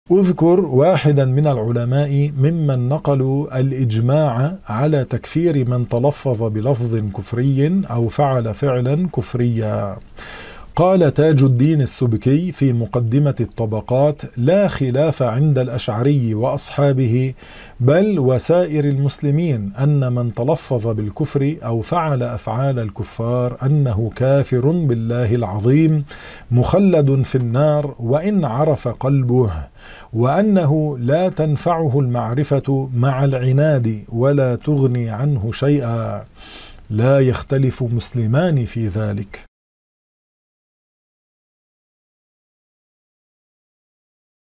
أذكر واحدا من العلماء ممن نقلوا الإجماع على تكفير من تلفظ بلفظ كفري أو فعل فعلا كفريا. قال تاج الدين السبكي في مقدمة الطبقات: لا خلاف عند الأشعري وأصحابه بل وسائر المسلمين أن من تلفظ بالكفر أو فعل أفعال الكفار أنه كافر بالله العظيم مخلد في النار وإن عرف قلبه، وأنه لا تنفعه المعرفة مع العناد ولا تغني عنه شيئا. لا يختلف مسلمان في ذلك.